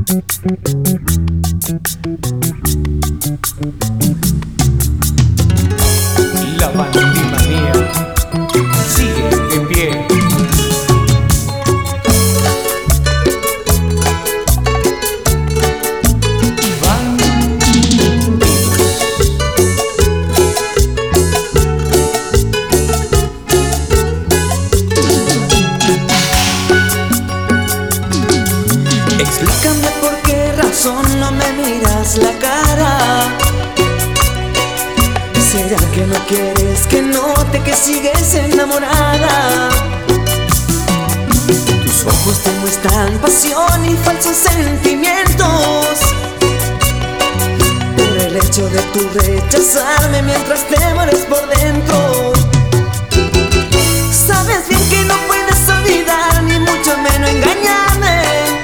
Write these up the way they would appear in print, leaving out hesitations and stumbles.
La bandimanía sigue de pie. Explícame por qué razón no me miras la cara. ¿Será que no quieres que note que sigues enamorada? Tus ojos te muestran pasión y falsos sentimientos, por el hecho de tú rechazarme mientras te mueres por dentro. Sabes bien que no puedes olvidar ni mucho menos engañarme.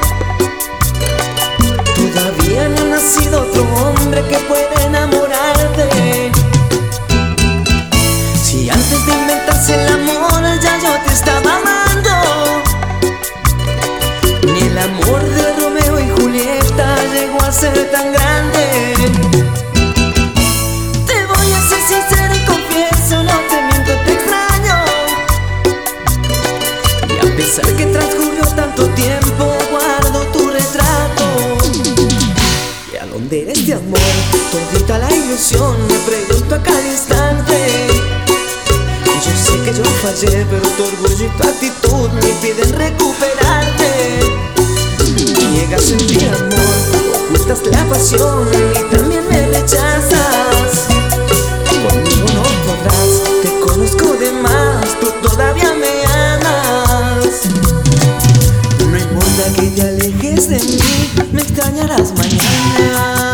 Todavía no ha nacido otro hombre que pueda enamorarte. Si antes de inventarse el amor ya yo te estaba amando, ni el amor de Romeo y Julieta llegó a ser tan grande. Te voy a ser sincero y confieso, no te miento, te extraño. Y a pesar que transcurrió tanto tiempo, guardo tu retrato. ¿Y a dónde eres de amor? Todita la ilusión, me pregunto a cada instante. Yo sé que yo fallé, pero tu orgullo y tu actitud me impiden recuperarte. Niegas sentir amor, ocultas la pasión y también me rechazas. Conmigo no podrás, te conozco de más, tú todavía me amas. No importa que te alejes de mí, me extrañarás mañana.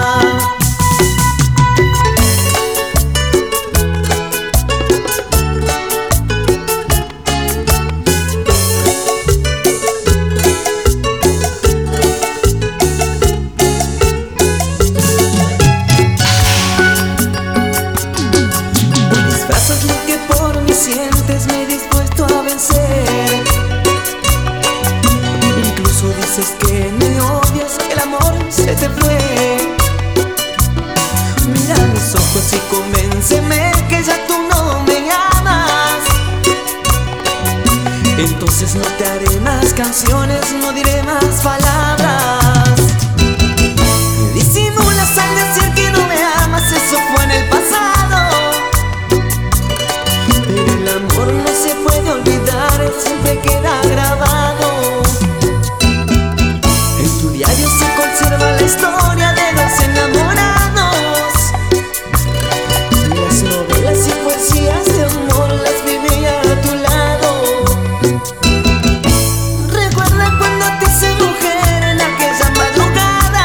Sientes, me he dispuesto a vencer. Incluso dices que me odias, que el amor se te fue. Mira mis ojos y convénceme que ya tú no me amas. Entonces no te haré más canciones, no diré más palabras. Disimulas al decir que no me amas, eso fue en el pasado. El amor no se puede olvidar, siempre queda grabado. En tu diario se conserva la historia de dos enamorados. Las novelas y poesías de amor las viví a tu lado. Recuerda cuando te hice mujer en aquella madrugada,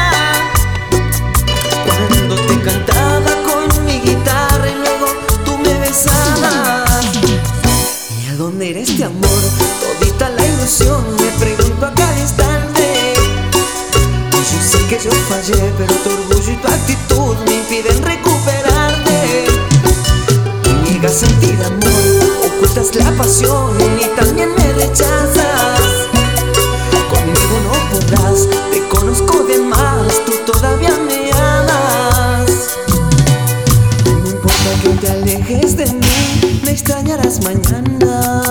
cuando te cantaba con mi guitarra y luego tú me besabas. ¿Y a dónde eres de amor? Todita la ilusión, me pregunto a cada instante. Yo sé que yo fallé, pero tu orgullo y tu actitud me impiden recuperarte. Niegas sentir amor, ocultas la pasión y también me rechazas. Conmigo no podrás, te conozco de más, tú todavía me amas. No importa que te alejes de mí, me extrañarás mañana.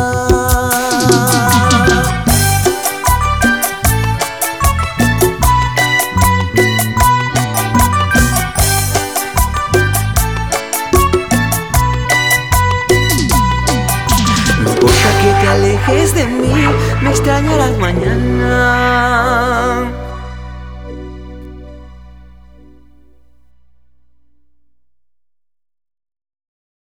No importa que te alejes de mí, me extrañarás mañana.